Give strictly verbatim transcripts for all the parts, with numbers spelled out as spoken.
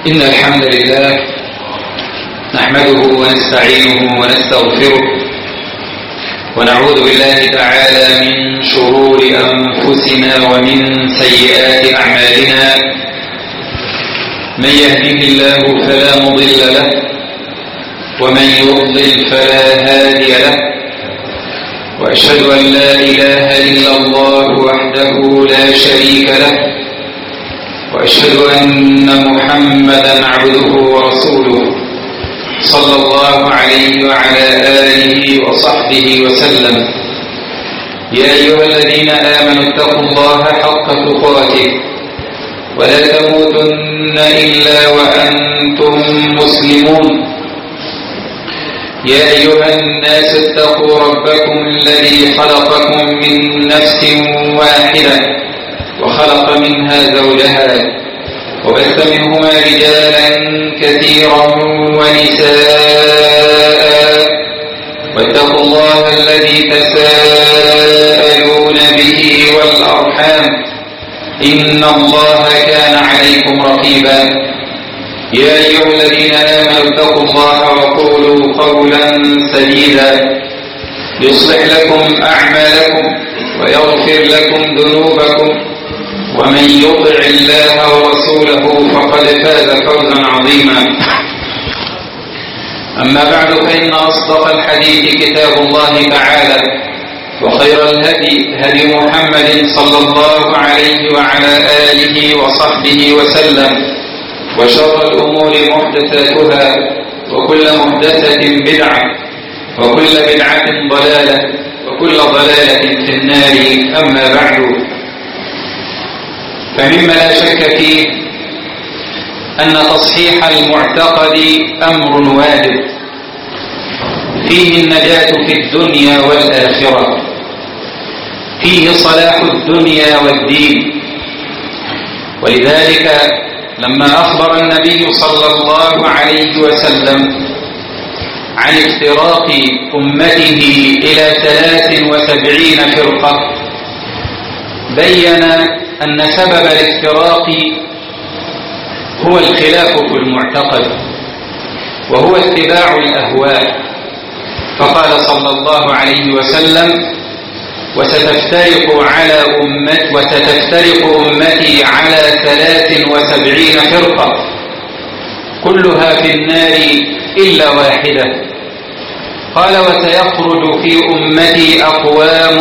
إن الحمد لله نحمده ونستعينه ونستغفره ونعوذ بالله تعالى من شرور أنفسنا ومن سيئات أعمالنا. من يهده الله فلا مضل له ومن يضلل فلا هادي له، وأشهد أن لا إله إلا الله وحده لا شريك له، وأشهد أن محمدا عبده ورسوله صلى الله عليه وعلى آله وصحبه وسلم. يا أيها الذين آمنوا اتقوا الله حق تقاته ولا تموتن إلا وأنتم مسلمون. يا أيها الناس اتقوا ربكم الذي خلقكم من نفس واحدة وخلق منها زوجها وبث منهما رجالا كثيرا ونساء، واتقوا الله الذي تساءلون به والأرحام إن الله كان عليكم رقيبا. يا أيها الذين آمنوا اتقوا الله وقولوا قولا سديدا يصلح لكم أعمالكم ويغفر لكم ذنوبكم، ومن يطع الله ورسوله فقد فاز فوزا عظيما. أما بعد، فإن أصدق الحديث كتاب الله تعالى، وخير الهدي هدي محمد صلى الله عليه وعلى آله وصحبه وسلم، وشر الأمور محدثاتها، وكل محدثة بدعة، وكل بدعة ضلالة، وكل ضلالة في النار. أما بعد، فمما لا شك فيه أن تصحيح المعتقد أمر واجب فيه النجاة في الدنيا والآخرة، فيه صلاح الدنيا والدين. ولذلك لما أخبر النبي صلى الله عليه وسلم عن افتراق أمته إلى ثلاث وسبعين فرقة، بين أن سبب الافتراق هو الخلاف في المعتقد، وهو اتباع الأهواء. فقال صلى الله عليه وسلم: وستفترق على أمت وستفترق أمتي على ثلاث وسبعين فرقة كلها في النار إلا واحدة. قال: وسيخرج في أمتي أقوام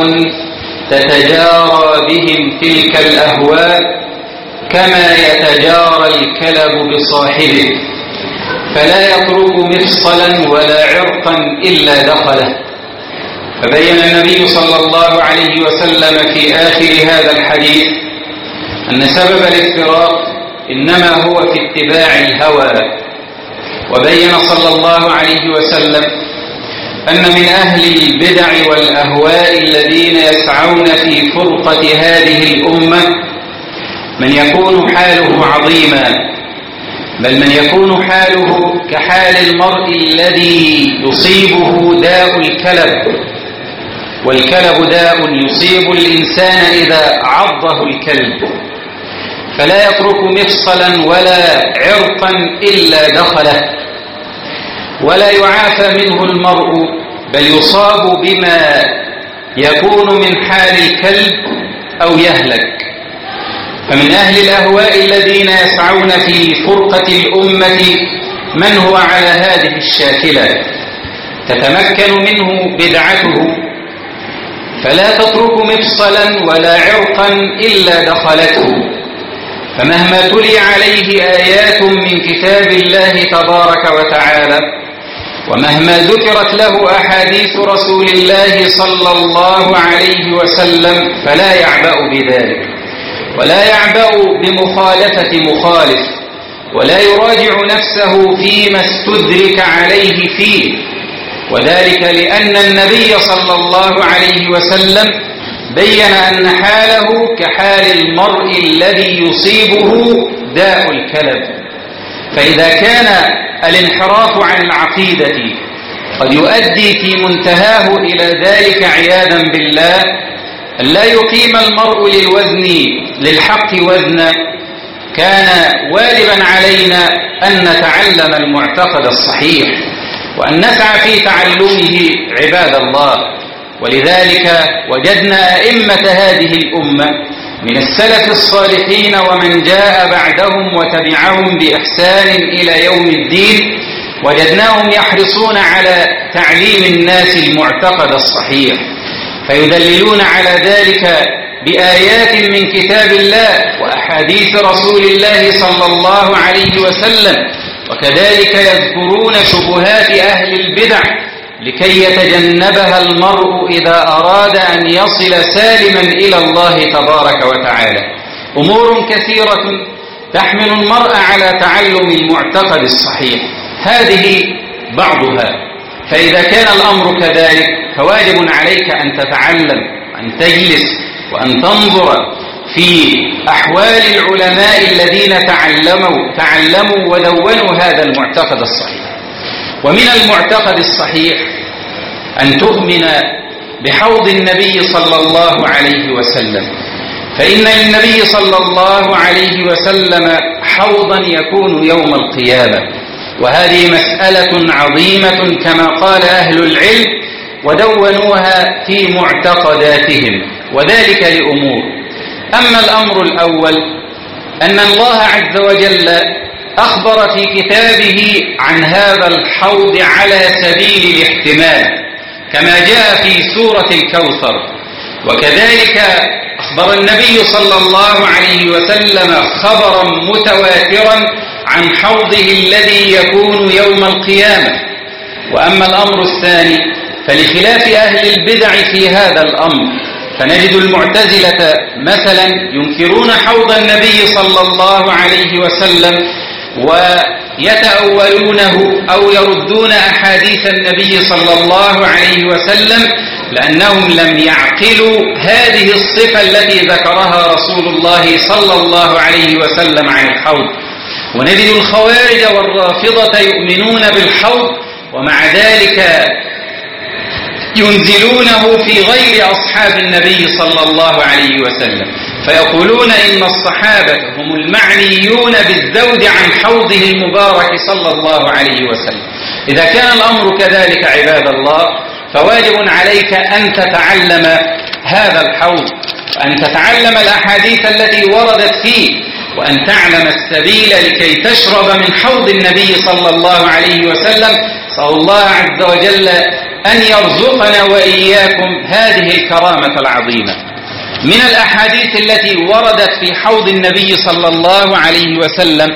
تتجارى بهم تلك الأهواء كما يتجارى الكلب بصاحبه، فلا يترك مفصلا ولا عرقا إلا دخله. فبين النبي صلى الله عليه وسلم في آخر هذا الحديث أن سبب الافتراق إنما هو في اتباع الهوى. وبين صلى الله عليه وسلم أن من أهل البدع والأهواء الذين يسعون في فرقة هذه الأمة من يكون حاله عظيما، بل من يكون حاله كحال المرء الذي يصيبه داء الكلب، والكلب داء يصيب الإنسان إذا عضه الكلب، فلا يترك مفصلا ولا عرقا إلا دخله، ولا يعافى منه المرء، بل يصاب بما يكون من حال الكلب أو يهلك. فمن أهل الأهواء الذين يسعون في فرقة الأمة من هو على هذه الشاكلة، تتمكن منه بدعته، فلا تترك مفصلا ولا عرقا إلا دخلته. فمهما تلي عليه آيات من كتاب الله تبارك وتعالى، ومهما ذكرت له أحاديث رسول الله صلى الله عليه وسلم، فلا يعبأ بذلك، ولا يعبأ بمخالفة مخالف، ولا يراجع نفسه فيما استدرك عليه فيه. وذلك لأن النبي صلى الله عليه وسلم بين أن حاله كحال المرء الذي يصيبه داء الكلب. فإذا كان الانحراف عن العقيدة قد يؤدي في منتهاه إلى ذلك عياذا بالله، أن لا يقيم المرء للوزن للحق وزنا، كان واجبا علينا أن نتعلم المعتقد الصحيح وأن نسعى في تعلمه عباد الله. ولذلك وجدنا أئمة هذه الأمة من السلف الصالحين ومن جاء بعدهم وتبعهم بإحسان إلى يوم الدين، وجدناهم يحرصون على تعليم الناس المعتقد الصحيح، فيدللون على ذلك بآيات من كتاب الله وأحاديث رسول الله صلى الله عليه وسلم، وكذلك يذكرون شبهات أهل البدع لكي يتجنبها المرء إذا أراد أن يصل سالما إلى الله تبارك وتعالى. أمور كثيرة تحمل المرء على تعلم المعتقد الصحيح، هذه بعضها. فإذا كان الأمر كذلك فواجب عليك أن تتعلم، أن تجلس وأن تنظر في أحوال العلماء الذين تعلموا تعلموا ودونوا هذا المعتقد الصحيح. ومن المعتقد الصحيح أن تؤمن بحوض النبي صلى الله عليه وسلم، فإن للنبي صلى الله عليه وسلم حوضا يكون يوم القيامة، وهذه مسألة عظيمة كما قال أهل العلم ودونوها في معتقداتهم، وذلك لأمور. أما الأمر الأول أن الله عز وجل أخبر في كتابه عن هذا الحوض على سبيل الاحتمال كما جاء في سورة الكوثر، وكذلك أخبر النبي صلى الله عليه وسلم خبرا متواترا عن حوضه الذي يكون يوم القيامة. وأما الأمر الثاني فلخلاف أهل البدع في هذا الأمر، فنجد المعتزلة مثلا ينكرون حوض النبي صلى الله عليه وسلم ويتأولونه أو يردون أحاديث النبي صلى الله عليه وسلم لأنهم لم يعقلوا هذه الصفة التي ذكرها رسول الله صلى الله عليه وسلم عن الحوض. ونجد الخوارج والرافضة يؤمنون بالحوض ومع ذلك ينزلونه في غير أصحاب النبي صلى الله عليه وسلم، فيقولون إن الصحابة هم المعنيون بالزود عن حوضه المبارك صلى الله عليه وسلم. إذا كان الأمر كذلك عباد الله فواجب عليك أن تتعلم هذا الحوض، وأن تتعلم الأحاديث التي وردت فيه، وأن تعلم السبيل لكي تشرب من حوض النبي صلى الله عليه وسلم. صلى الله عز وجل أن يرزقنا وإياكم هذه الكرامة العظيمة. من الأحاديث التي وردت في حوض النبي صلى الله عليه وسلم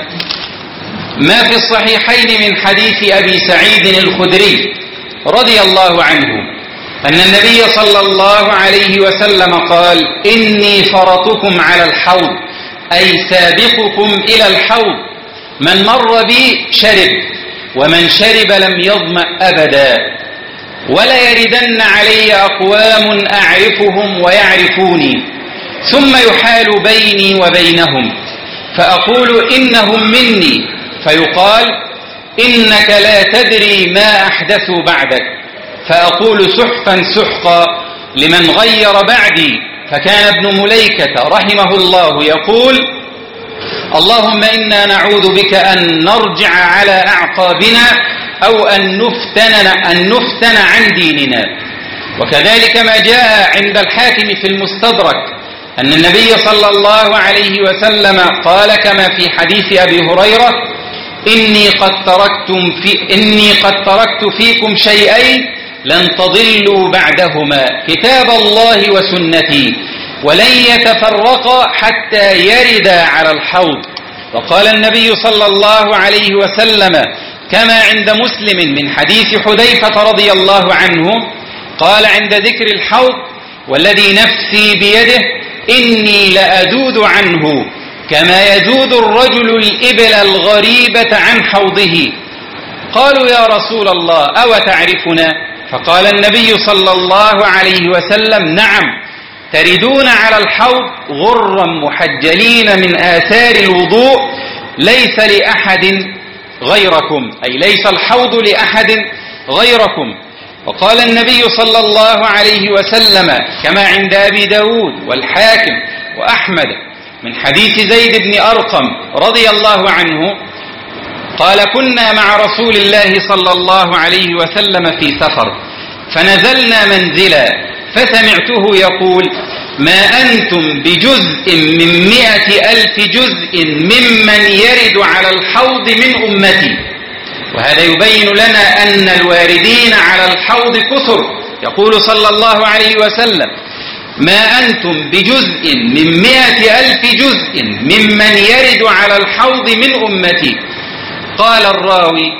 ما في الصحيحين من حديث أبي سعيد الخدري رضي الله عنه أن النبي صلى الله عليه وسلم قال: إني فرطكم على الحوض، أي سابقكم إلى الحوض، من مر بي شرب، ومن شرب لم يظمأ أبدا، ولا يردن علي أقوام أعرفهم ويعرفوني، ثم يحال بيني وبينهم فأقول إنهم مني، فيقال إنك لا تدري ما أحدثوا بعدك، فأقول سحقا سحقا لمن غير بعدي. فكان ابن مليكة رحمه الله يقول: اللهم إنا نعوذ بك أن نرجع على أعقابنا أو أن نفتن, أن نفتن عن ديننا. وكذلك ما جاء عند الحاكم في المستدرك أن النبي صلى الله عليه وسلم قال كما في حديث أبي هريرة: إني قد تركتم في إني قد تركت فيكم شيئين لن تضلوا بعدهما، كتاب الله وسنتي، ولن يتفرقا حتى يردا على الحوض. وقال النبي صلى الله عليه وسلم كما عند مسلم من حديث حذيفة رضي الله عنه قال عند ذكر الحوض: والذي نفسي بيده إني لأذود عنه كما يذود الرجل الإبل الغريبة عن حوضه. قالوا: يا رسول الله أو تعرفنا؟ فقال النبي صلى الله عليه وسلم: نعم، تردون على الحوض غرا محجلين من آثار الوضوء، ليس لأحد غيركم، أي ليس الحوض لأحد غيركم. وقال النبي صلى الله عليه وسلم كما عند أبي داود والحاكم وأحمد: من حديث زيد بن أرقم رضي الله عنه قال: كنا مع رسول الله صلى الله عليه وسلم في سفر، فنزلنا منزلا، فسمعته يقول: ما أنتم بجزء من مئة ألف جزء ممن يرد على الحوض من أمتي. وهذا يبين لنا أن الواردين على الحوض كثر. يقول صلى الله عليه وسلم: ما أنتم بجزء من مئة ألف جزء ممن يرد على الحوض من أمتي. قال الراوي: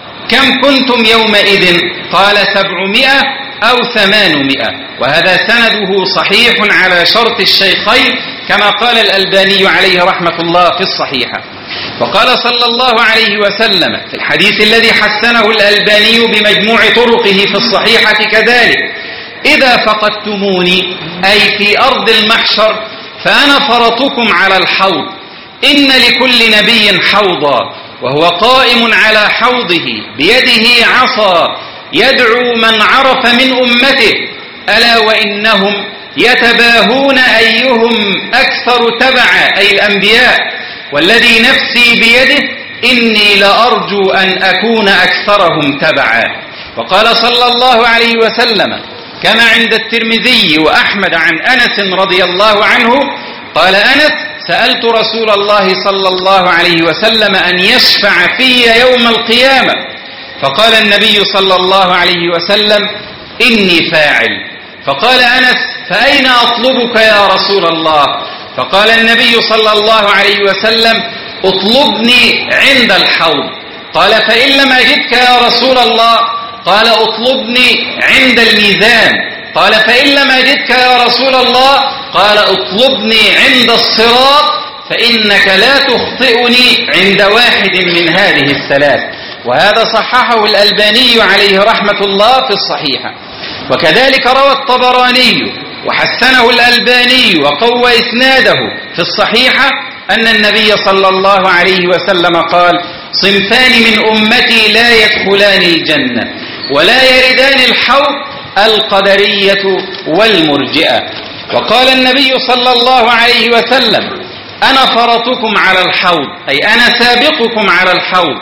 كم كنتم يومئذ؟ قال: سبعمائة أو ثمانمائة. وهذا سنده صحيح على شرط الشيخين كما قال الألباني عليه رحمة الله في الصحيحة. وقال صلى الله عليه وسلم في الحديث الذي حسنه الألباني بمجموع طرقه في الصحيحة كذلك: إذا فقدتموني أي في أرض المحشر فأنا فرطكم على الحوض، إن لكل نبي حوضا، وهو قائم على حوضه بيده عصا يدعو من عرف من أمته، ألا وإنهم يتباهون أيهم أكثر تبعا، أي الأنبياء، والذي نفسي بيده إني لأرجو أن أكون أكثرهم تبعا. وقال صلى الله عليه وسلم كما عند الترمذي وأحمد عن أنس رضي الله عنه قال أنس: سألت رسول الله صلى الله عليه وسلم أن يشفع في يوم القيامة، فقال النبي صلى الله عليه وسلم: إني فاعل. فقال أنس: فأين أطلبك يا رسول الله؟ فقال النبي صلى الله عليه وسلم: اطلبني عند الحوض. قال: فإن لم أجدك يا رسول الله؟ قال: اطلبني عند الميزان. قال: فإن لم أجدك يا رسول الله؟ قال: اطلبني عند الصراط، فإنك لا تخطئني عند واحد من هذه الثلاث. وهذا صححه الألباني عليه رحمة الله في الصحيحة. وكذلك روى الطبراني وحسنه الألباني وقوى إسناده في الصحيحة أن النبي صلى الله عليه وسلم قال: صنفان من أمتي لا يدخلان الجنة ولا يردان الحوض، القدرية والمرجئة. وقال النبي صلى الله عليه وسلم: أنا فرطكم على الحوض، أي أنا سابقكم على الحوض،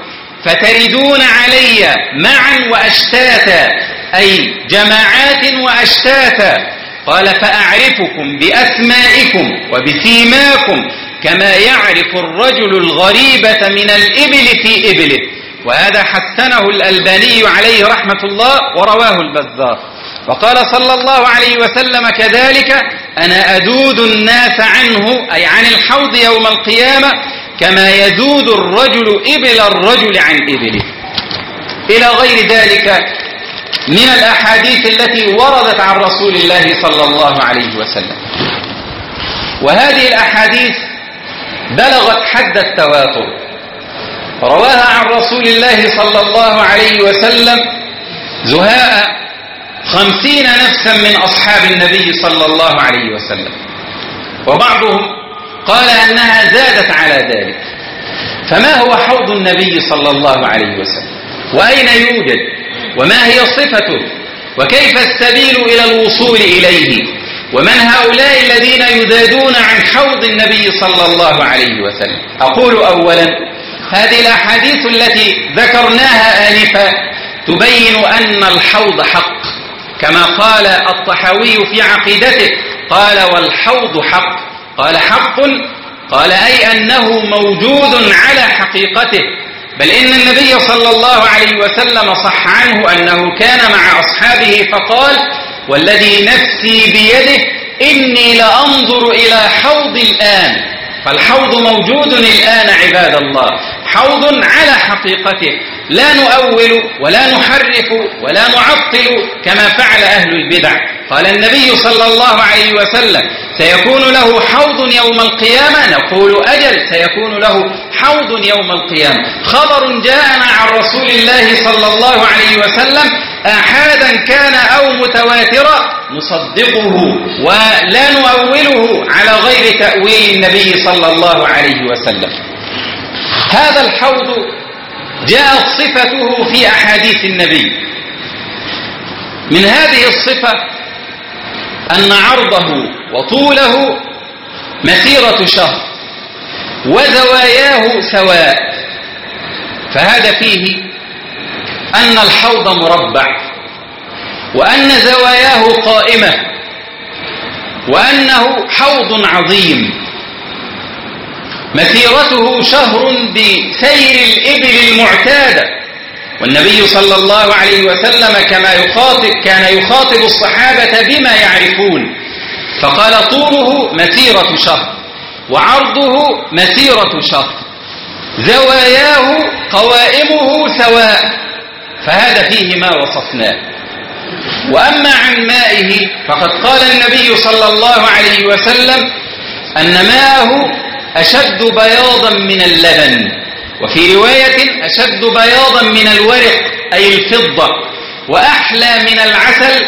فتردون علي معا وأشتاتا، أي جماعات وأشتاتا. قال: فأعرفكم بأسمائكم وبسيماكم كما يعرف الرجل الغريبة من الإبل في إبله. وهذا حسنه الألباني عليه رحمة الله ورواه البزار. وقال صلى الله عليه وسلم كذلك: أنا أذود الناس عنه، أي عن الحوض يوم القيامة، كما يذود الرجل إبل الرجل عن إبله، إلى غير ذلك من الأحاديث التي وردت عن رسول الله صلى الله عليه وسلم. وهذه الأحاديث بلغت حد التواتر، رواها عن رسول الله صلى الله عليه وسلم زهاء خمسين نفسا من أصحاب النبي صلى الله عليه وسلم، وبعضهم قال أنها زادت على ذلك. فما هو حوض النبي صلى الله عليه وسلم؟ وأين يوجد؟ وما هي صفته؟ وكيف السبيل إلى الوصول إليه؟ ومن هؤلاء الذين يذادون عن حوض النبي صلى الله عليه وسلم؟ أقول أولا: هذه الأحاديث التي ذكرناها آنفا تبين أن الحوض حق، كما قال الطحاوي في عقيدته، قال: والحوض حق. قال: حق، قال أي أنه موجود على حقيقته، بل إن النبي صلى الله عليه وسلم صح عنه أنه كان مع أصحابه فقال: والذي نفسي بيده إني لأنظر إلى حوض الآن. فالحوض موجود الآن عباد الله، حوض على حقيقته، لا نؤول ولا نحرف ولا نعطل كما فعل أهل البدع. قال النبي صلى الله عليه وسلم: سيكون له حوض يوم القيامة. نقول: أجل، سيكون له حوض يوم القيامة. خبر جاءنا عن رسول الله صلى الله عليه وسلم آحادا كان أو متواترا نصدقه ولا نؤوله على غير تأويل النبي صلى الله عليه وسلم. هذا الحوض جاءت صفته في أحاديث النبي. من هذه الصفة أن عرضه وطوله مسيرة شهر، وزواياه سواء. فهذا فيه أن الحوض مربع، وأن زواياه قائمة، وأنه حوض عظيم مسيرته شهر بسير الإبل المعتادة. والنبي صلى الله عليه وسلم كما يخاطب كان يخاطب الصحابة بما يعرفون، فقال طوله مسيرة شهر وعرضه مسيرة شهر، زواياه قوائمه سواء. فهذا فيه ما وصفناه. وأما عن مائه فقد قال النبي صلى الله عليه وسلم أن ماءه أشد بياضا من اللبن، وفي رواية أشد بياضا من الورق أي الفضة، وأحلى من العسل،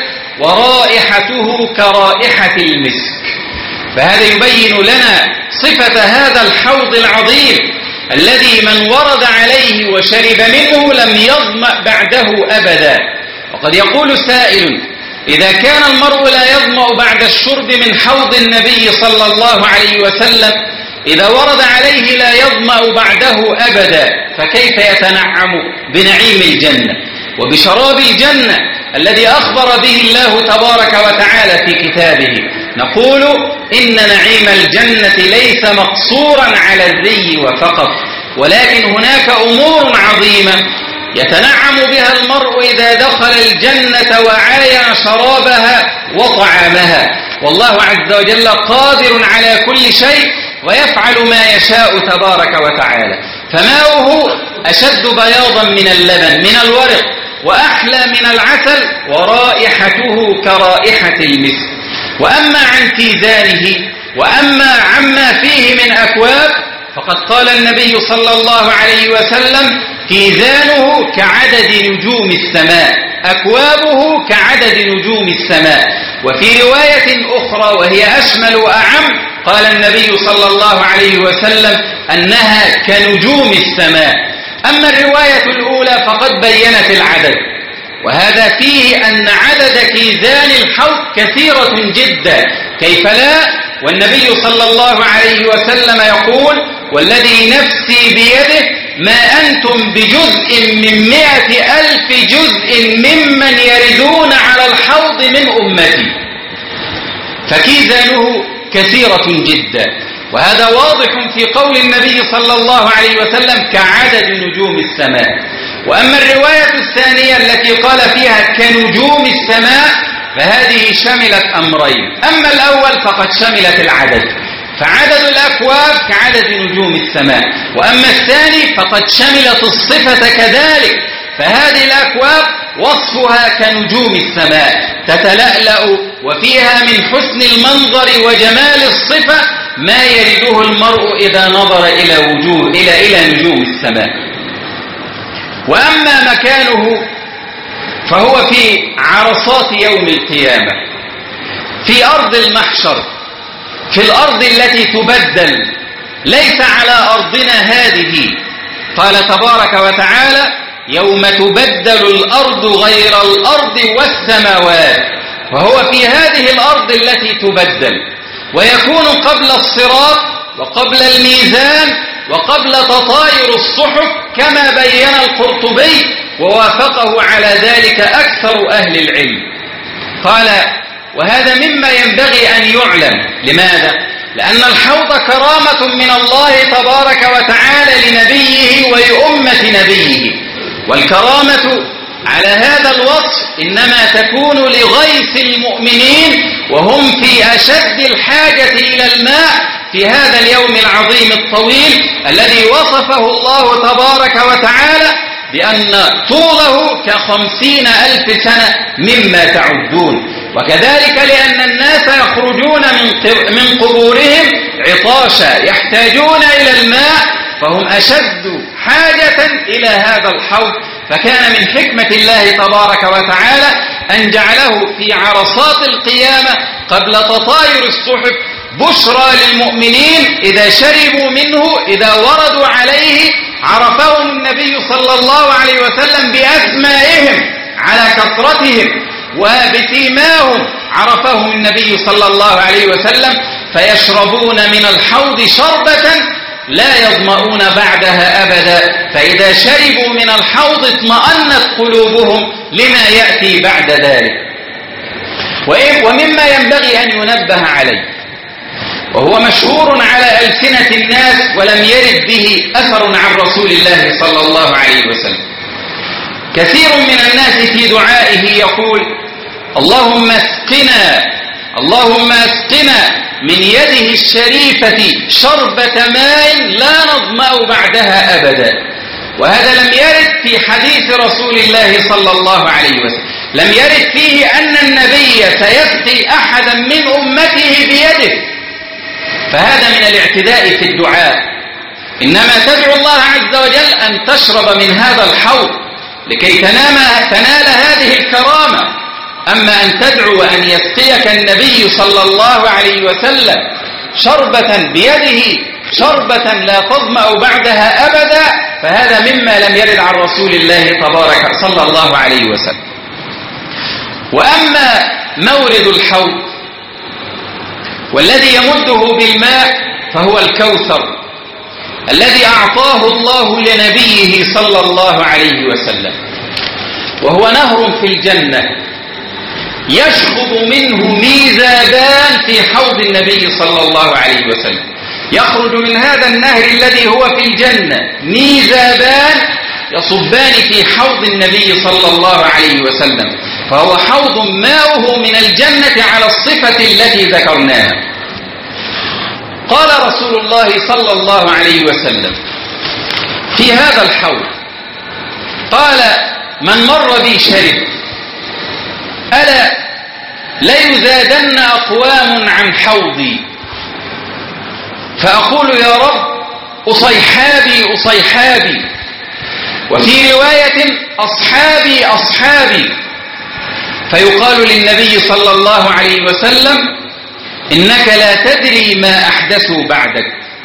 ورائحته كرائحة المسك. فهذا يبين لنا صفة هذا الحوض العظيم الذي من ورد عليه وشرب منه لم يظمأ بعده أبدا. وقد يقول سائل: إذا كان المرء لا يظمأ بعد الشرب من حوض النبي صلى الله عليه وسلم، إذا ورد عليه لا يظمأ بعده أبدا، فكيف يتنعم بنعيم الجنة وبشراب الجنة الذي أخبر به الله تبارك وتعالى في كتابه؟ نقول إن نعيم الجنة ليس مقصورا على الذي وفقط، ولكن هناك أمور عظيمة يتنعم بها المرء إذا دخل الجنة وعاين شرابها وطعامها. والله عز وجل قادر على كل شيء ويفعل ما يشاء تبارك وتعالى. فماؤه أشد بياضا من اللبن من الورق، وأحلى من العسل، ورائحته كرائحة المسك. وأما عن كيزانه وأما عما فيه من أكواب فقد قال النبي صلى الله عليه وسلم: كيزانه كعدد نجوم السماء، أكوابه كعدد نجوم السماء. وفي رواية أخرى وهي أشمل وأعم قال النبي صلى الله عليه وسلم أنها كنجوم السماء. أما الرواية الأولى فقد بينت العدد، وهذا فيه أن عدد كيزان الحوض كثيرة جدا، كيف لا؟ والنبي صلى الله عليه وسلم يقول: والذي نفسي بيده ما أنتم بجزء من مئة ألف جزء ممن يردون على الحوض من أمتي. فكيزانه كثيرة جدا، وهذا واضح في قول النبي صلى الله عليه وسلم كعدد نجوم السماء. وأما الرواية الثانية التي قال فيها كنجوم السماء فهذه شملت أمرين: أما الأول فقد شملت العدد، فعدد الأكواب كعدد نجوم السماء. وأما الثاني فقد شملت الصفة كذلك، فهذه الأكواب وصفها كنجوم السماء تتلألأ، وفيها من حسن المنظر وجمال الصفة ما يرده المرء إذا نظر إلى وجوه إلى إلى نجوم السماء. وأما مكانه فهو في عرصات يوم القيامة، في أرض المحشر، في الأرض التي تبدل، ليس على أرضنا هذه. قال تبارك وتعالى: يوم تبدل الأرض غير الأرض والسماوات. وهو في هذه الأرض التي تبدل، ويكون قبل الصراط وقبل الميزان وقبل تطاير الصحف كما بين القرطبي، ووافقه على ذلك أكثر أهل العلم. قال: وهذا مما ينبغي أن يعلم. لماذا؟ لأن الحوض كرامة من الله تبارك وتعالى لنبيه ولأمة نبيه، والكرامة على هذا الوصف إنما تكون لغيث المؤمنين وهم في أشد الحاجة إلى الماء في هذا اليوم العظيم الطويل الذي وصفه الله تبارك وتعالى بأن طوله كخمسين ألف سنة مما تعدون. وكذلك لأن الناس يخرجون من قبورهم عطاشا يحتاجون إلى الماء، فهم أشد حاجة إلى هذا الحوض. فكان من حكمة الله تبارك وتعالى أن جعله في عرصات القيامة قبل تطاير الصحف بشرى للمؤمنين إذا شربوا منه، إذا وردوا عليه عرفهم النبي صلى الله عليه وسلم بأسمائهم على كثرتهم، وبسيماهم عرفهم النبي صلى الله عليه وسلم، فيشربون من الحوض شربة لا يظمؤون بعدها أبدا، فإذا شربوا من الحوض اطمأنت قلوبهم لما يأتي بعد ذلك. ومما ينبغي أن ينبه عليه، وهو مشهور على ألسنة الناس ولم يرد به أثر عن رسول الله صلى الله عليه وسلم، كثير من الناس في دعائه يقول: اللهم اسقنا اللهم اسقنا من يده الشريفة شربة ماء لا نظمأ بعدها أبدا. وهذا لم يرد في حديث رسول الله صلى الله عليه وسلم، لم يرد فيه أن النبي سيسقي أحدا من أمته بيده، فهذا من الاعتداء في الدعاء. إنما تدعو الله عز وجل أن تشرب من هذا الحوض لكي تنام تنال هذه الكرامة. أما أن تدعو أن يسقيك النبي صلى الله عليه وسلم شربة بيده، شربة لا تظمأ بعدها أبدا، فهذا مما لم يرد عن رسول الله تبارك صلى الله عليه وسلم. وأما مورد الحوض والذي يمده بالماء فهو الكوثر الذي أعطاه الله لنبيه صلى الله عليه وسلم، وهو نهر في الجنة يشخب منه ميزابان في حوض النبي صلى الله عليه وسلم. يخرج من هذا النهر الذي هو في الجنة ميزابان يصبان في حوض النبي صلى الله عليه وسلم، فهو حوض ماؤه من الجنة على الصفة التي ذكرناها. قال رسول الله صلى الله عليه وسلم في هذا الحوض، قال: من مر بي شرب، ألا ليزادن أقوام عن حوضي، فأقول يا رب أصيحابي أصيحابي، وفي رواية أصحابي أصحابي، فيقال للنبي صلى الله عليه وسلم: إنك لا تدري ما أحدثوا بعدك،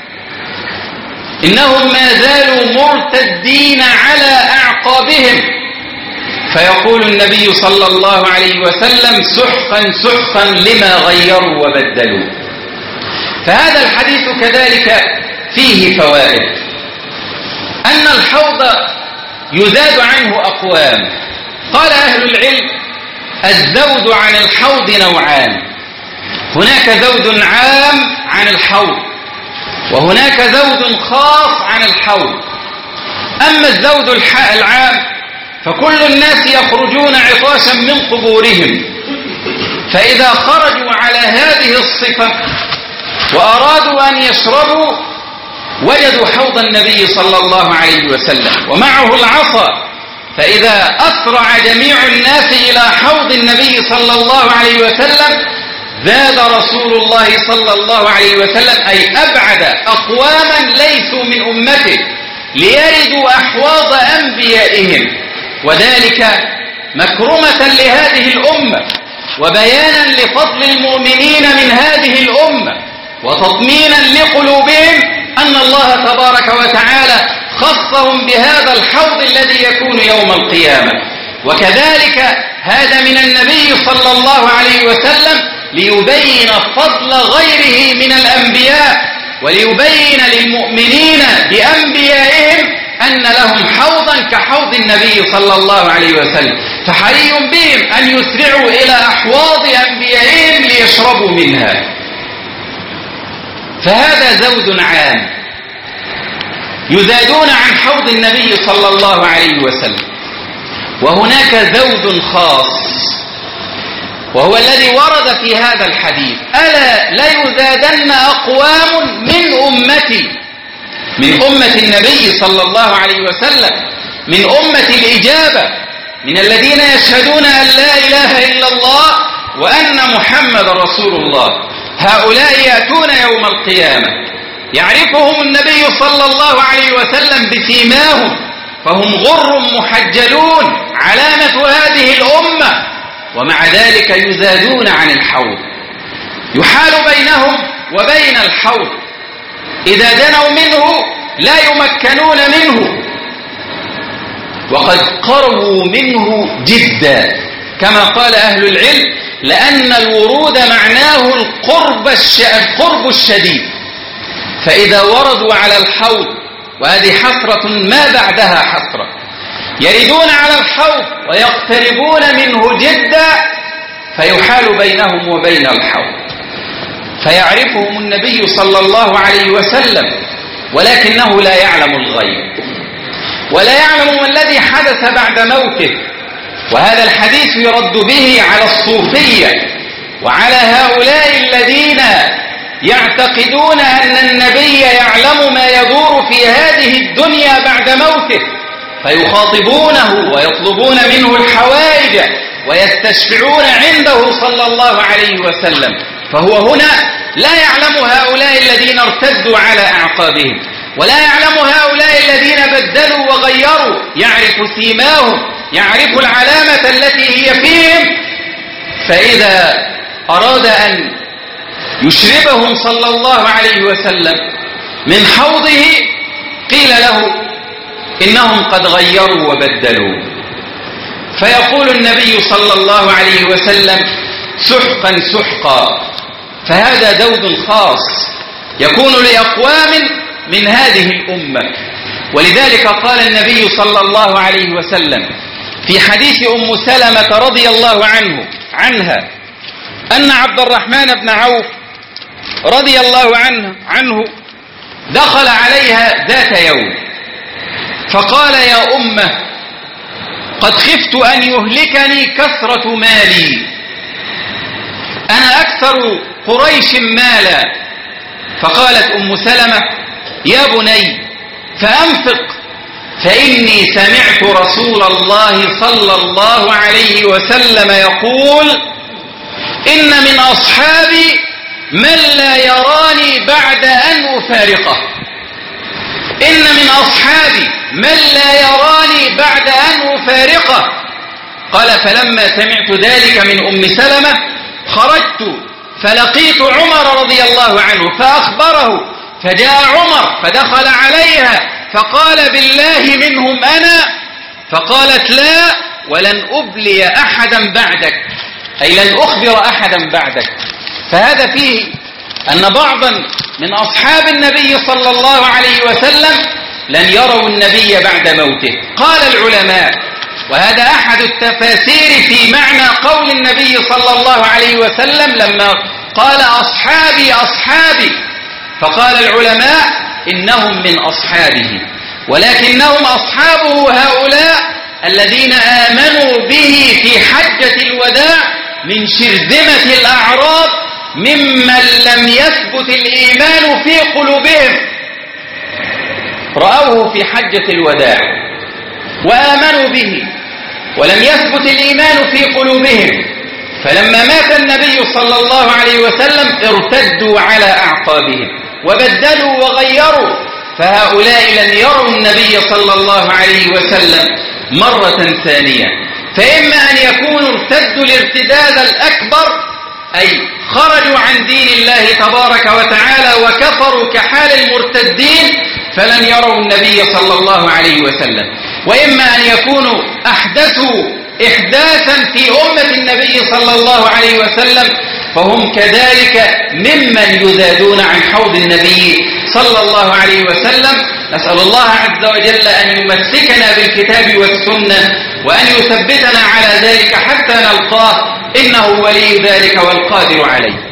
إنهم ما زالوا مرتدين على أعقابهم. فيقول النبي صلى الله عليه وسلم: سحقا سحقا لما غيروا وبدلوا. فهذا الحديث كذلك فيه فوائد، أن الحوض يزاد عنه أقوام. قال أهل العلم: الزود عن الحوض نوعان، هناك زود عام عن الحوض، وهناك زود خاص عن الحوض. أما الزود العام فكل الناس يخرجون عطاشا من قبورهم، فإذا خرجوا على هذه الصفة وأرادوا أن يشربوا وجدوا حوض النبي صلى الله عليه وسلم ومعه العصا، فإذا أسرع جميع الناس إلى حوض النبي صلى الله عليه وسلم زاد رسول الله صلى الله عليه وسلم، أي أبعد أقواما ليسوا من أمته ليردوا أحواض أنبيائهم، وذلك مكرمة لهذه الأمة وبيانا لفضل المؤمنين من هذه الأمة وتطمينا لقلوبهم أن الله تبارك وتعالى خصهم بهذا الحوض الذي يكون يوم القيامة. وكذلك هذا من النبي صلى الله عليه وسلم ليبين فضل غيره من الأنبياء وليبين للمؤمنين بأنبيائهم أن لهم حوضا كحوض النبي صلى الله عليه وسلم، فحري بهم أن يسرعوا إلى أحواض أنبيائهم ليشربوا منها. فهذا زود عام يزادون عن حوض النبي صلى الله عليه وسلم. وهناك زود خاص وهو الذي ورد في هذا الحديث: ألا ليزادن أقوام من أمتي، من أمة النبي صلى الله عليه وسلم، من أمة الإجابة، من الذين يشهدون أن لا إله إلا الله وأن محمد رسول الله. هؤلاء يأتون يوم القيامة يعرفهم النبي صلى الله عليه وسلم بسيماهم، فهم غر محجلون علامة هذه الأمة، ومع ذلك يزادون عن الحوض، يحال بينهم وبين الحوض، إذا دنوا منه لا يمكنون منه، وقد قربوا منه جدا كما قال أهل العلم، لأن الورود معناه القرب الشديد، فإذا وردوا على الحوض، وهذه حسرة ما بعدها حسرة، يردون على الحوض ويقتربون منه جدا فيحال بينهم وبين الحوض، فيعرفهم النبي صلى الله عليه وسلم، ولكنه لا يعلم الغيب ولا يعلم ما الذي حدث بعد موته. وهذا الحديث يرد به على الصوفية وعلى هؤلاء الذين يعتقدون أن النبي يعلم ما يدور في هذه الدنيا بعد موته، فيخاطبونه ويطلبون منه الحوائج ويستشفعون عنده صلى الله عليه وسلم. فهو هنا لا يعلم هؤلاء الذين ارتدوا على أعقابهم، ولا يعلم هؤلاء الذين بدلوا وغيروا، يعرف سيماهم، يعرف العلامة التي هي فيهم. فإذا أراد أن يشربهم صلى الله عليه وسلم من حوضه قيل له إنهم قد غيروا وبدلوا، فيقول النبي صلى الله عليه وسلم سحقا سحقا. فهذا دود خاص يكون لأقوام من هذه الأمة. ولذلك قال النبي صلى الله عليه وسلم في حديث أم سلمة رضي الله عنه عنها أن عبد الرحمن بن عوف رضي الله عنه, عنه دخل عليها ذات يوم فقال يا أمه قد خفت أن يهلكني كثرة مالي، أنا أكثر قريش مالا. فقالت أم سلمة يا بني فأنفق، فإني سمعت رسول الله صلى الله عليه وسلم يقول إن من أصحابي من لا يراني بعد أن أفارقه، إن من أصحابي من لا يراني بعد أن أفارقه. قال فلما سمعت ذلك من أم سلمة خرجت فلقيت عمر رضي الله عنه فأخبره، فجاء عمر فدخل عليها فقال بالله منهم أنا؟ فقالت لا ولن أبلي أحدا بعدك، أي لن أخبر أحدا بعدك. فهذا فيه أن بعضا من أصحاب النبي صلى الله عليه وسلم لن يروا النبي بعد موته. قال العلماء، وهذا أحد التفاسير في معنى قول النبي صلى الله عليه وسلم لما قال أصحابي أصحابي، فقال العلماء إنهم من أصحابه، ولكنهم أصحابه هؤلاء الذين آمنوا به في حجة الوداع من شرذمة الأعراب ممن لم يثبت الإيمان في قلوبهم، رأوه في حجة الوداع وآمنوا به ولم يثبت الإيمان في قلوبهم، فلما مات النبي صلى الله عليه وسلم ارتدوا على أعقابهم وبدلوا وغيروا. فهؤلاء لن يروا النبي صلى الله عليه وسلم مرة ثانية، فإما أن يكونوا ارتدوا الارتداد الأكبر، أي خرجوا عن دين الله تبارك وتعالى وكفروا كحال المرتدين فلن يروا النبي صلى الله عليه وسلم، وإما أن يكونوا أحدثوا إحداثا في أمة النبي صلى الله عليه وسلم فهم كذلك ممن يزادون عن حوض النبي صلى الله عليه وسلم. نسأل الله عز وجل أن يمسكنا بالكتاب والسنة وأن يثبتنا على ذلك حتى نلقاه، إنه ولي ذلك والقادر عليه.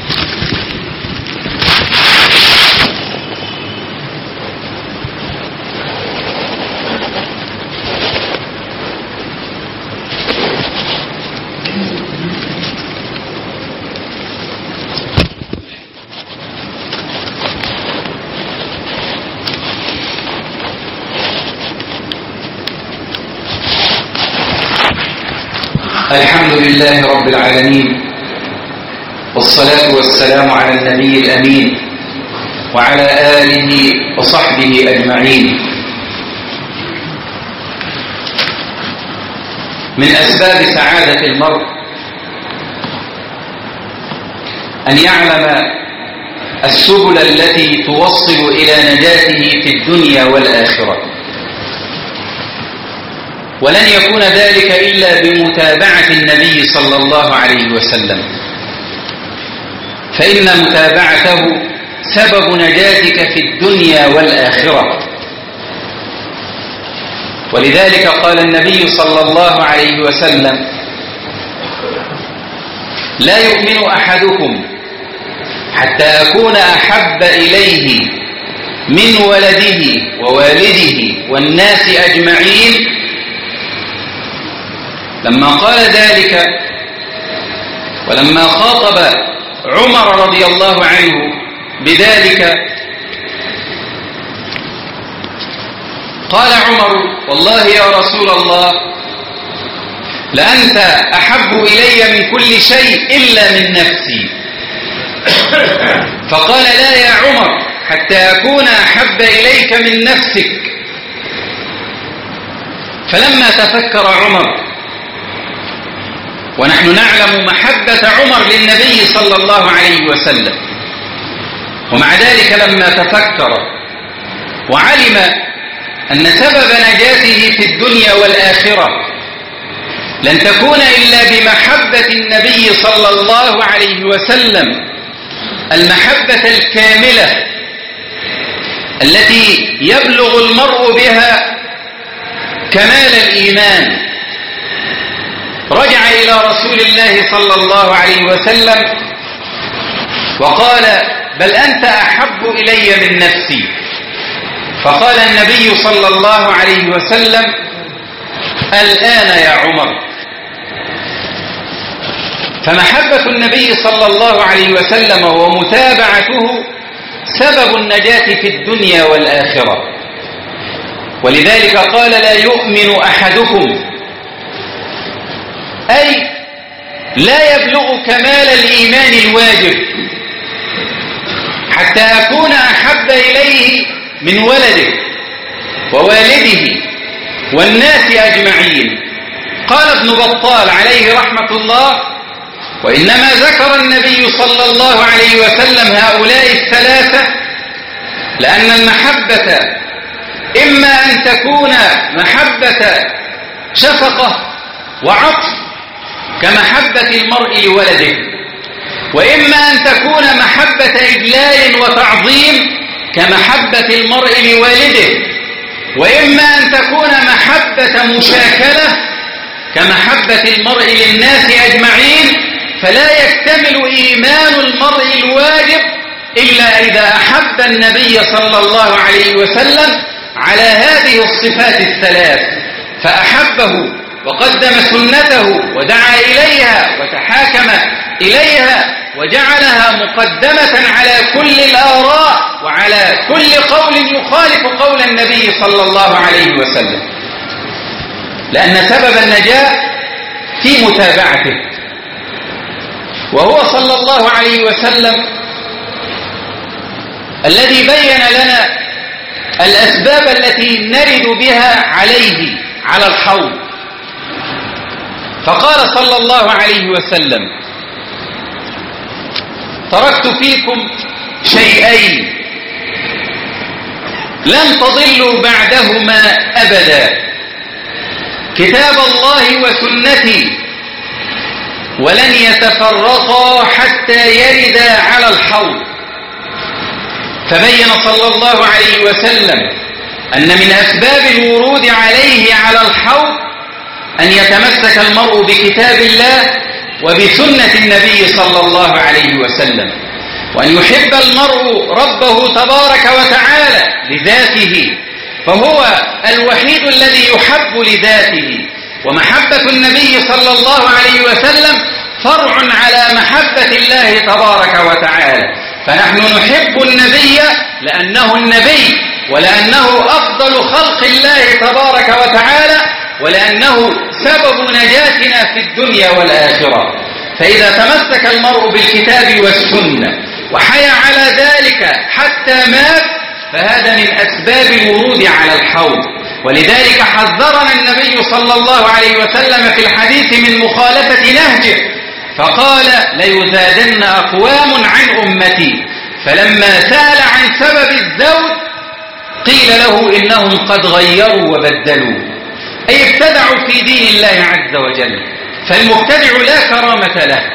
الحمد لله رب العالمين، والصلاة والسلام على النبي الأمين وعلى آله وصحبه أجمعين. من أسباب سعادة المرء أن يعلم السبل التي توصل إلى نجاته في الدنيا والآخرة، ولن يكون ذلك إلا بمتابعة النبي صلى الله عليه وسلم، فإن متابعته سبب نجاتك في الدنيا والآخرة. ولذلك قال النبي صلى الله عليه وسلم: لا يؤمن أحدكم حتى أكون أحب إليه من ولده ووالده والناس أجمعين. لما قال ذلك ولما خاطب عمر رضي الله عنه بذلك قال عمر: والله يا رسول الله لأنت أحب إلي من كل شيء إلا من نفسي. فقال: لا يا عمر حتى أكون أحب إليك من نفسك. فلما تفكر عمر، ونحن نعلم محبة عمر للنبي صلى الله عليه وسلم، ومع ذلك لما تفكر وعلم أن سبب نجاته في الدنيا والآخرة لن تكون إلا بمحبة النبي صلى الله عليه وسلم، المحبة الكاملة التي يبلغ المرء بها كمال الإيمان، رجع إلى رسول الله صلى الله عليه وسلم وقال: بل أنت أحب إلي من نفسي. فقال النبي صلى الله عليه وسلم: الآن يا عمر. فمحبة النبي صلى الله عليه وسلم ومتابعته سبب النجاة في الدنيا والآخرة. ولذلك قال: لا يؤمن أحدكم، أي لا يبلغ كمال الإيمان الواجب حتى أكون أحب إليه من ولده ووالده والناس أجمعين. قال ابن بطال عليه رحمة الله: وإنما ذكر النبي صلى الله عليه وسلم هؤلاء الثلاثة لأن المحبة إما أن تكون محبة شفقة وعطف كمحبة المرء لولده، وإما أن تكون محبة إجلال وتعظيم كمحبة المرء لوالده، وإما أن تكون محبة مشاكلة كمحبة المرء للناس أجمعين. فلا يكتمل إيمان المرء الواجب إلا إذا أحب النبي صلى الله عليه وسلم على هذه الصفات الثلاث، فأحبه وقدم سنته ودعا إليها وتحاكم إليها وجعلها مقدمة على كل الآراء وعلى كل قول يخالف قول النبي صلى الله عليه وسلم، لأن سبب النجاة في متابعته. وهو صلى الله عليه وسلم الذي بين لنا الأسباب التي نرد بها عليه على الحوض. فقال صلى الله عليه وسلم: تركت فيكم شيئين لن تضلوا بعدهما أبدا، كتاب الله وسنتي، ولن يتفرقا حتى يردا على الحوض. فبين صلى الله عليه وسلم أن من أسباب الورود عليه على الحوض أن يتمسك المرء بكتاب الله وبسنة النبي صلى الله عليه وسلم، وأن يحب المرء ربه تبارك وتعالى لذاته، فهو الوحيد الذي يحب لذاته. ومحبة النبي صلى الله عليه وسلم فرع على محبة الله تبارك وتعالى. فنحن نحب النبي لأنه النبي، ولأنه أفضل خلق الله تبارك وتعالى، ولأنه سبب نجاتنا في الدنيا والآخرة. فإذا تمسك المرء بالكتاب والسنة وحيا على ذلك حتى مات فهذا من أسباب الورود على الحوض. ولذلك حذرنا النبي صلى الله عليه وسلم في الحديث من مخالفة نهجه، فقال: ليزادن أقوام عن أمتي. فلما سأل عن سبب الزوج قيل له: إنهم قد غيروا وبدلوا، أي ابتدعوا في دين الله عز وجل. فالمبتدع لا كرامة له،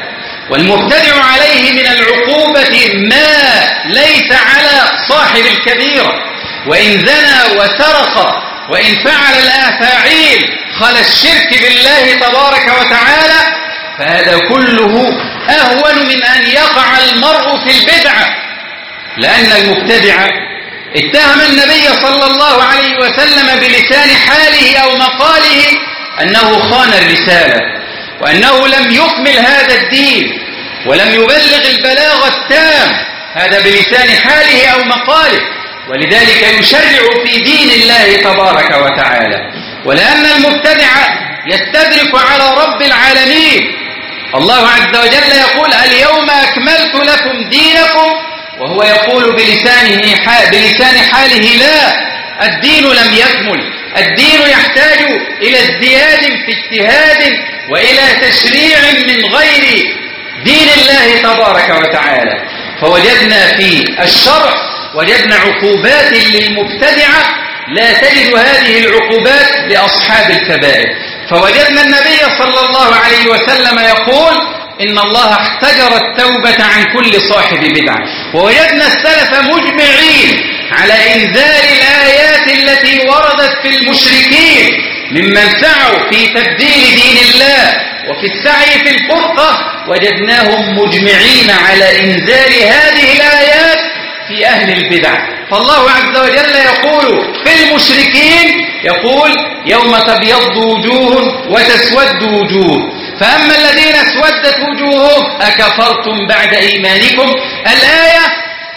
والمبتدع عليه من العقوبة ما ليس على صاحب الكبيرة، وإن زنى وسرق وإن فعل الأفاعيل خلا الشرك بالله تبارك وتعالى، فهذا كله أهون من أن يقع المرء في البدعة، لأن المبتدع اتهم النبي صلى الله عليه وسلم بلسان حاله أو مقاله أنه خان الرسالة، وأنه لم يكمل هذا الدين ولم يبلغ البلاغ التام، هذا بلسان حاله أو مقاله، ولذلك يشرع في دين الله تبارك وتعالى. ولأن المبتدع يستدرك على رب العالمين، الله عز وجل يقول اليوم أكملت لكم دينكم، وهو يقول بلسانه حال بلسان حاله لا، الدين لم يكمل، الدين يحتاج إلى ازدياد في اجتهاد وإلى تشريع من غير دين الله تبارك وتعالى. فوجدنا في الشرع وجدنا عقوبات للمبتدعة لا تجد هذه العقوبات لأصحاب الكبائر. فوجدنا النبي صلى الله عليه وسلم يقول إن الله احتجر التوبة عن كل صاحب بدعة، ووجدنا السلف مجمعين على إنزال الآيات التي وردت في المشركين ممن سعوا في تبديل دين الله وفي السعي في الفرقة، وجدناهم مجمعين على إنزال هذه الآيات في أهل البدع. فالله عز وجل يقول في المشركين، يقول يوم تبيض وجوه وتسود وجوه، فأما الذين اسودت وجوههم أكفرتم بعد إيمانكم. الآية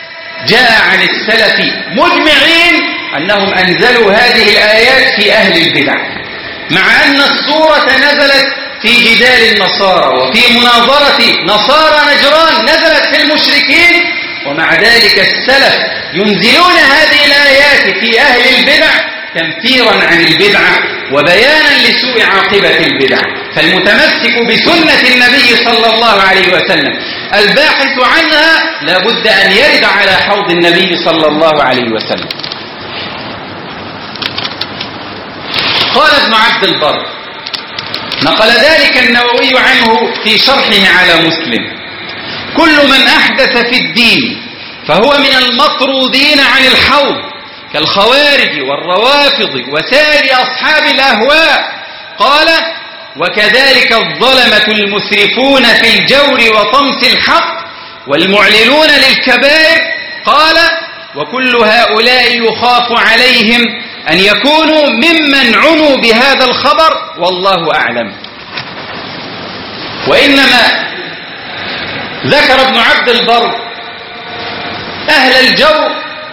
جاء عن السلف مجمعين أنهم أنزلوا هذه الآيات في أهل البدع، مع أن السورة نزلت في جدال النصارى وفي مناظرة نصارى نجران نزلت في المشركين، ومع ذلك السلف ينزلون هذه الآيات في أهل البدع تنفيرا عن البدعة وبيانا لسوء عاقبة البدع. فالمتمسك بسنة النبي صلى الله عليه وسلم الباحث عنها لا بد أن يرد على حوض النبي صلى الله عليه وسلم. قال ابن عبد البر، نقل ذلك النووي عنه في شرحه على مسلم: كل من أحدث في الدين فهو من المطرودين عن الحوض كالخوارج والروافض وسائر أصحاب الأهواء. قال: وكذلك الظلمة المسرفون في الجور وطمس الحق والمعلنون للكبائر. قال: وكل هؤلاء يخاف عليهم أن يكونوا ممن عنوا بهذا الخبر، والله أعلم. وإنما ذكر ابن عبد البر أهل الجور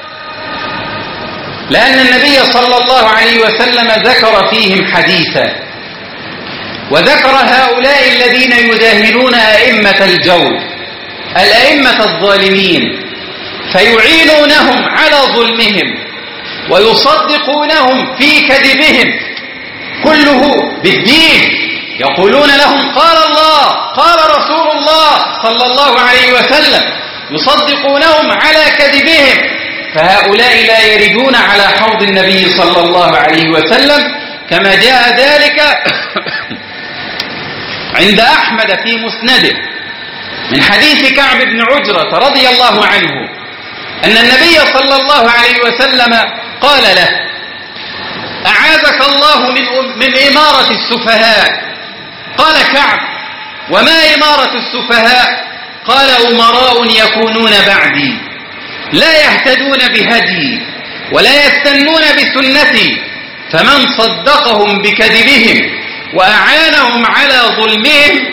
لأن النبي صلى الله عليه وسلم ذكر فيهم حديثا، وذكر هؤلاء الذين يداهنون أئمة الجور، الأئمة الظالمين، فيعينونهم على ظلمهم ويصدقونهم في كذبهم كله بالدين. يقولون لهم قال الله قال رسول الله صلى الله عليه وسلم، يصدقونهم على كذبهم. فهؤلاء لا يردون على حوض النبي صلى الله عليه وسلم، كما جاء ذلك عند أحمد في مسنده من حديث كعب بن عجرة رضي الله عنه أن النبي صلى الله عليه وسلم قال له: أعاذك الله من, من إمارة السفهاء. قال كعب: وما إمارة السفهاء؟ قال: أمراء يكونون بعدي لا يهتدون بهدي ولا يستنون بسنتي، فمن صدقهم بكذبهم وأعانهم على ظلمهم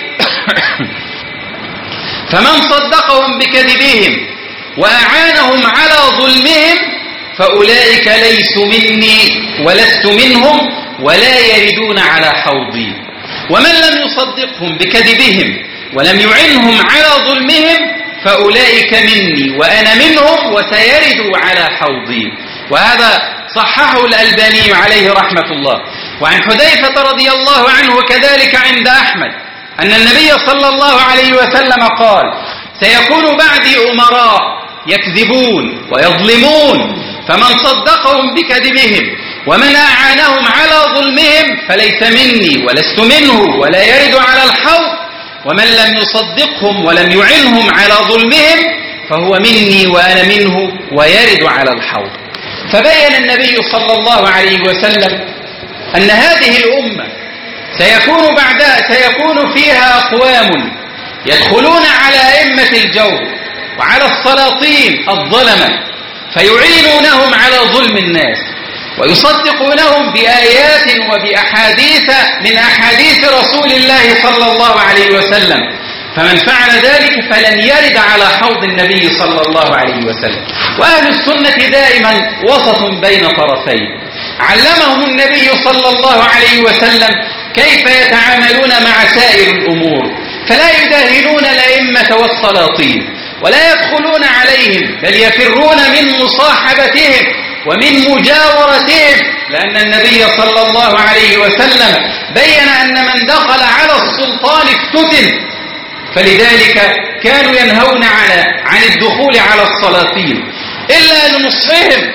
فمن صدقهم بكذبهم وأعانهم على ظلمهم فأولئك ليسوا مني ولست منهم ولا يردون على حوضي. ومن لم يصدقهم بكذبهم ولم يعنهم على ظلمهم فأولئك مني وأنا منهم وسيردوا على حوضي. وهذا صححه الألباني عليه رحمة الله. وعن حذيفة رضي الله عنه كذلك عند أحمد أن النبي صلى الله عليه وسلم قال: سيكون بعدي أمراء يكذبون ويظلمون، فمن صدقهم بكذبهم ومن أعانهم على ظلمهم فليس مني ولست منه ولا يرد على الحوض. ومن لم يصدقهم ولم يعنهم على ظلمهم فهو مني وأنا منه ويرد على الحوض. فبين النبي صلى الله عليه وسلم أن هذه الأمة سيكون بعدها سيكون فيها أقوام يدخلون على أئمة الجور وعلى السلاطين الظلمة فيعينونهم على ظلم الناس ويصدقونهم بآيات وبأحاديث من أحاديث رسول الله صلى الله عليه وسلم. فمن فعل ذلك فلن يرد على حوض النبي صلى الله عليه وسلم. وأهل السنة دائما وسط بين طرفين، علمهم النبي صلى الله عليه وسلم كيف يتعاملون مع سائر الأمور، فلا يداهنون الأئمة والسلاطين ولا يدخلون عليهم، بل يفرون من مصاحبتهم ومن مجاورتهم، لأن النبي صلى الله عليه وسلم بين أن من دخل على السلطان افتتن، فلذلك كانوا ينهون على عن الدخول على السلاطين إلا لنصفهم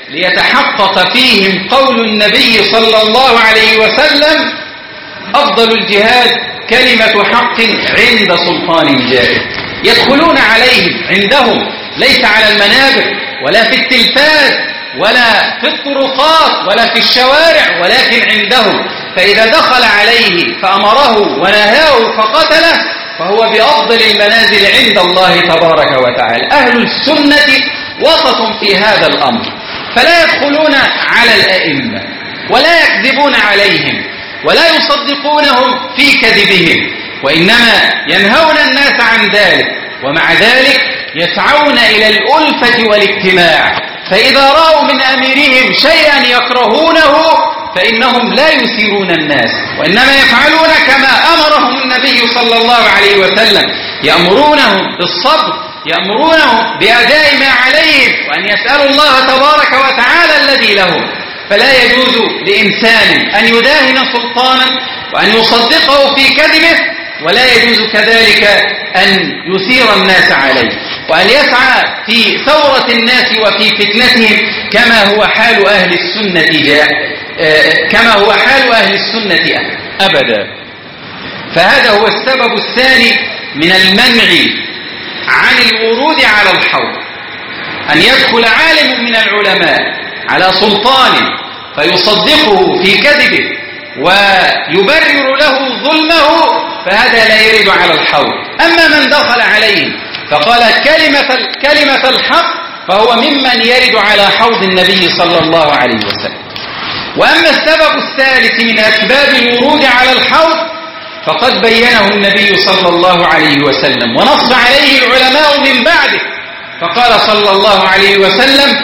ليتحقق فيهم قول النبي صلى الله عليه وسلم: أفضل الجهاد كلمة حق عند سلطان جائر. يدخلون عليهم عندهم، ليس على المنابر ولا في التلفاز ولا في الطرقات ولا في الشوارع، ولكن عندهم. فإذا دخل عليه فأمره ونهاه فقتله فهو بأفضل المنازل عند الله تبارك وتعالى. أهل السنة وسط في هذا الأمر، فلا يدخلون على الأئمة ولا يكذبون عليهم ولا يصدقونهم في كذبهم، وإنما ينهون الناس عن ذلك، ومع ذلك يسعون إلى الألفة والاجتماع. فإذا رأوا من أميرهم شيئا يكرهونه فإنهم لا يثيرون الناس، وإنما يفعلون كما أمرهم النبي صلى الله عليه وسلم، يأمرونهم بالصبر، يأمرونهم بأداء ما عليهم، وأن يسألوا الله تبارك وتعالى الذي لهم. فلا يجوز لإنسان أن يداهن سلطانا وأن يصدقه في كذبه، ولا يجوز كذلك أن يثير الناس عليه وأن يسعى في ثورة الناس وفي فتنتهم كما هو حال أهل السنة جاء كما هو حال أهل السنة أبدا. فهذا هو السبب الثاني من المنع عن الورود على الحوض، أن يدخل عالم من العلماء على سلطان فيصدقه في كذبه ويبرر له ظلمه، فهذا لا يرد على الحوض. أما من دخل عليه فقال كلمة, كلمة الحق فهو ممن يرد على حوض النبي صلى الله عليه وسلم. وأما السبب الثالث من أسباب الورود على الحوض فقد بينه النبي صلى الله عليه وسلم ونص عليه العلماء من بعده، فقال صلى الله عليه وسلم: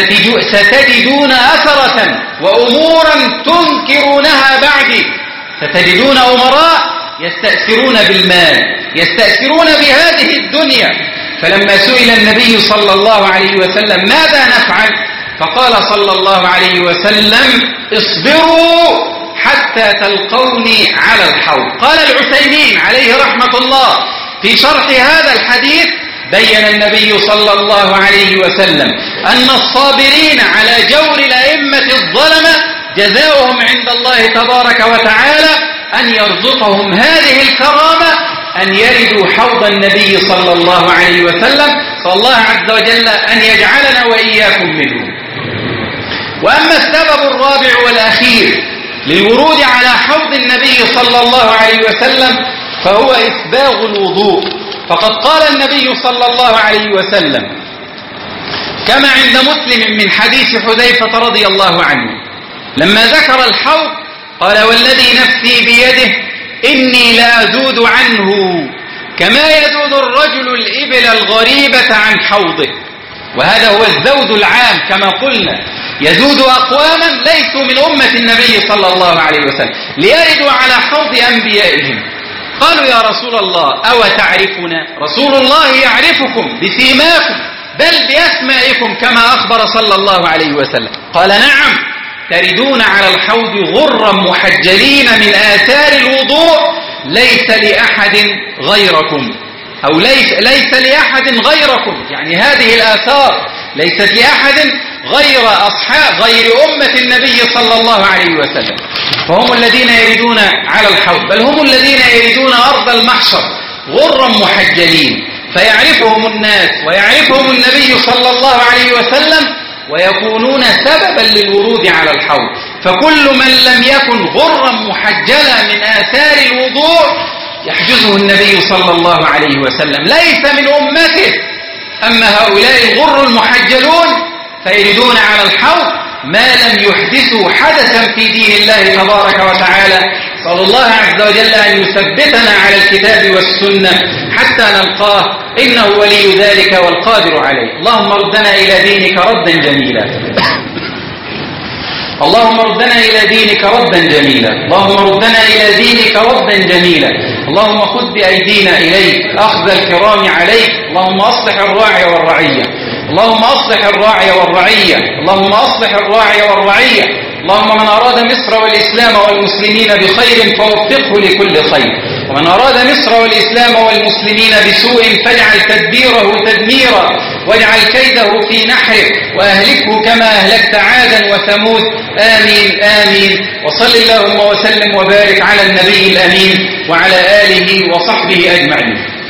ستجدون أثرة وأمورا تنكرونها بعدي. ستجدون أمراء يستأثرون بالمال، يستأثرون بهذه الدنيا. فلما سئل النبي صلى الله عليه وسلم ماذا نفعل؟ فقال صلى الله عليه وسلم: اصبروا حتى تلقوني على الحوض. قال العثيمين عليه رحمة الله في شرح هذا الحديث: بين النبي صلى الله عليه وسلم أن الصابرين على جور الأئمة الظلمة جزاؤهم عند الله تبارك وتعالى أن يرزقهم هذه الكرامة، أن يردوا حوض النبي صلى الله عليه وسلم. صلى الله عز وجل أن يجعلنا وإياكم منهم. وأما السبب الرابع والأخير للورود على حوض النبي صلى الله عليه وسلم فهو إسباغ الوضوء. فقد قال النبي صلى الله عليه وسلم كما عند مسلم من حديث حذيفة رضي الله عنه لما ذكر الحوض قال: والذي نفسي بيده إني لأذود عنه كما يذود الرجل الإبل الغريبة عن حوضه. وهذا هو الزود العام كما قلنا، يزود أقواما ليسوا من أمة النبي صلى الله عليه وسلم ليردوا على حوض أنبيائهم. قالوا: يا رسول الله أو تعرفنا؟ رسول الله يعرفكم بسيماكم بل بأسمائكم كما أخبر صلى الله عليه وسلم. قال: نعم، تردون على الحوض غرا محجلين من آثار الوضوء ليس لأحد غيركم، أو ليس, ليس لأحد غيركم، يعني هذه الآثار ليست لأحد غير أصحاب غير أمة النبي صلى الله عليه وسلم، فهم الذين يردون على الحوض، بل هم الذين يردون أرض المحشر غرا محجلين، فيعرفهم الناس ويعرفهم النبي صلى الله عليه وسلم ويكونون سببا للورود على الحوض. فكل من لم يكن غرا محجلا من آثار الوضوء يحجزه النبي صلى الله عليه وسلم، ليس من أمته. أما هؤلاء الغر المحجلون فيردون على الحوض ما لم يحدثوا حدثا في دين الله تبارك وتعالى. صلى الله عز وجل أن يثبتنا على الكتاب والسنة حتى نلقاه، إنه ولي ذلك والقادر عليه. اللهم ردنا إلى دينك ردا جميلا، اللهم ردنا إلى دينك ردا جميلا، اللهم ردنا إلى دينك ردا جميلا. اللهم خذ بأيدينا إليك أخذ الكرام عليك. اللهم أصلح الراعي والرعية، اللهم أصلح الراعي والرعية، اللهم أصلح الراعي والرعية. اللهم من أراد مصر والإسلام والمسلمين بخير فوفقه لكل خير، ومن أراد مصر والإسلام والمسلمين بسوء فاجعل تدبيره تدميرا، واجعل كيده في نحره، وأهلكه كما أهلكت عادا وثمود. آمين آمين. وصل اللهم وسلم وبارك على النبي الأمين وعلى آله وصحبه أجمعين.